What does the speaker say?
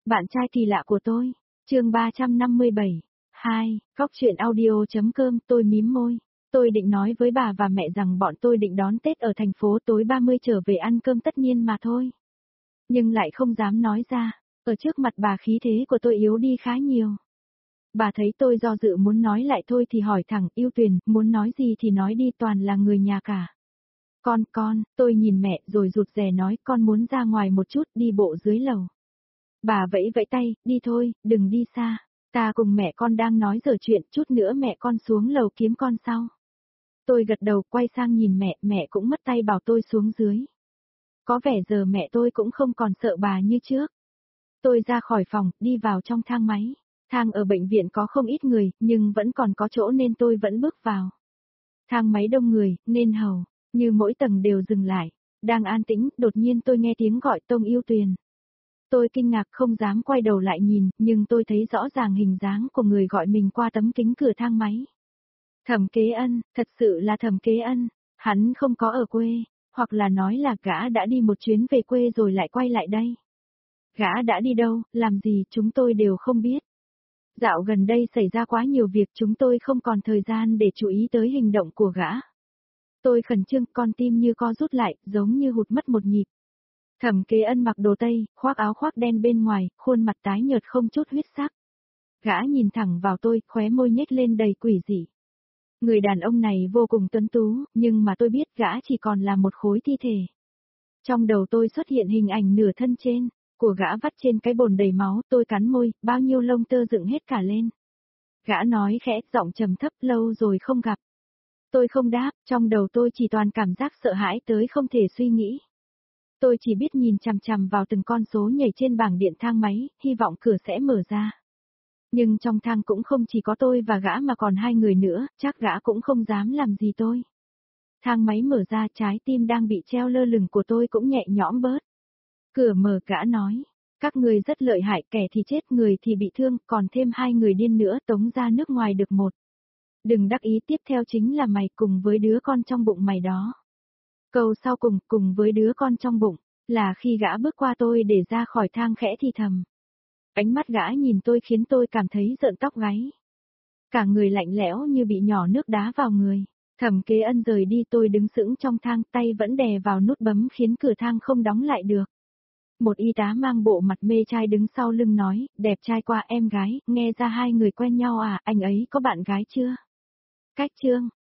Bạn trai kỳ lạ của tôi. Chương 357. 2. Góc truyện audio.com. Tôi mím môi. Tôi định nói với bà và mẹ rằng bọn tôi định đón Tết ở thành phố tối 30 trở về ăn cơm tất niên mà thôi. Nhưng lại không dám nói ra. Ở trước mặt bà khí thế của tôi yếu đi khá nhiều. Bà thấy tôi do dự muốn nói lại thôi thì hỏi thẳng, Yêu Tuyền, muốn nói gì thì nói đi, toàn là người nhà cả. Con, tôi nhìn mẹ rồi rụt rè nói, con muốn ra ngoài một chút, đi bộ dưới lầu. Bà vẫy vẫy tay, đi thôi, đừng đi xa. Ta cùng mẹ con đang nói giở chuyện, chút nữa mẹ con xuống lầu kiếm con sau. Tôi gật đầu, quay sang nhìn mẹ cũng mất tay bảo tôi xuống dưới. Có vẻ giờ mẹ tôi cũng không còn sợ bà như trước. Tôi ra khỏi phòng, đi vào trong thang máy. Thang ở bệnh viện có không ít người, nhưng vẫn còn có chỗ nên tôi vẫn bước vào. Thang máy đông người, nên hầu như mỗi tầng đều dừng lại. Đang an tĩnh, đột nhiên tôi nghe tiếng gọi Tông Yêu Tuyền. Tôi kinh ngạc không dám quay đầu lại nhìn, nhưng tôi thấy rõ ràng hình dáng của người gọi mình qua tấm kính cửa thang máy. Thẩm Kế Ân, thật sự là Thẩm Kế Ân, hắn không có ở quê, hoặc là nói là gã đã đi một chuyến về quê rồi lại quay lại đây. Gã đã đi đâu, làm gì chúng tôi đều không biết. Dạo gần đây xảy ra quá nhiều việc chúng tôi không còn thời gian để chú ý tới hành động của gã. Tôi khẩn trương, con tim như co rút lại, giống như hụt mất một nhịp. Thẩm Kế Ân mặc đồ tây, khoác áo khoác đen bên ngoài, khuôn mặt tái nhợt không chút huyết sắc. Gã nhìn thẳng vào tôi, khóe môi nhếch lên đầy quỷ dị. Người đàn ông này vô cùng tuấn tú, nhưng mà tôi biết gã chỉ còn là một khối thi thể. Trong đầu tôi xuất hiện hình ảnh nửa thân trên, của gã vắt trên cái bồn đầy máu, tôi cắn môi, bao nhiêu lông tơ dựng hết cả lên. Gã nói khẽ, giọng trầm thấp, lâu rồi không gặp. Tôi không đáp, trong đầu tôi chỉ toàn cảm giác sợ hãi tới không thể suy nghĩ. Tôi chỉ biết nhìn chằm chằm vào từng con số nhảy trên bảng điện thang máy, hy vọng cửa sẽ mở ra. Nhưng trong thang cũng không chỉ có tôi và gã mà còn hai người nữa, chắc gã cũng không dám làm gì tôi. Thang máy mở ra, trái tim đang bị treo lơ lửng của tôi cũng nhẹ nhõm bớt. Cửa mở, gã nói, các người rất lợi hại, kẻ thì chết, người thì bị thương, còn thêm hai người điên nữa tống ra nước ngoài được một. Đừng đắc ý, tiếp theo chính là mày cùng với đứa con trong bụng mày đó. Câu sau cùng với đứa con trong bụng, là khi gã bước qua tôi để ra khỏi thang khẽ thì thầm. Ánh mắt gã nhìn tôi khiến tôi cảm thấy rợn tóc gáy. Cả người lạnh lẽo như bị nhỏ nước đá vào người. Thẩm Kế Ân rời đi, tôi đứng sững trong thang, tay vẫn đè vào nút bấm khiến cửa thang không đóng lại được. Một y tá mang bộ mặt mê trai đứng sau lưng nói, đẹp trai qua em gái, nghe ra hai người quen nhau à, anh ấy có bạn gái chưa? Cách chương.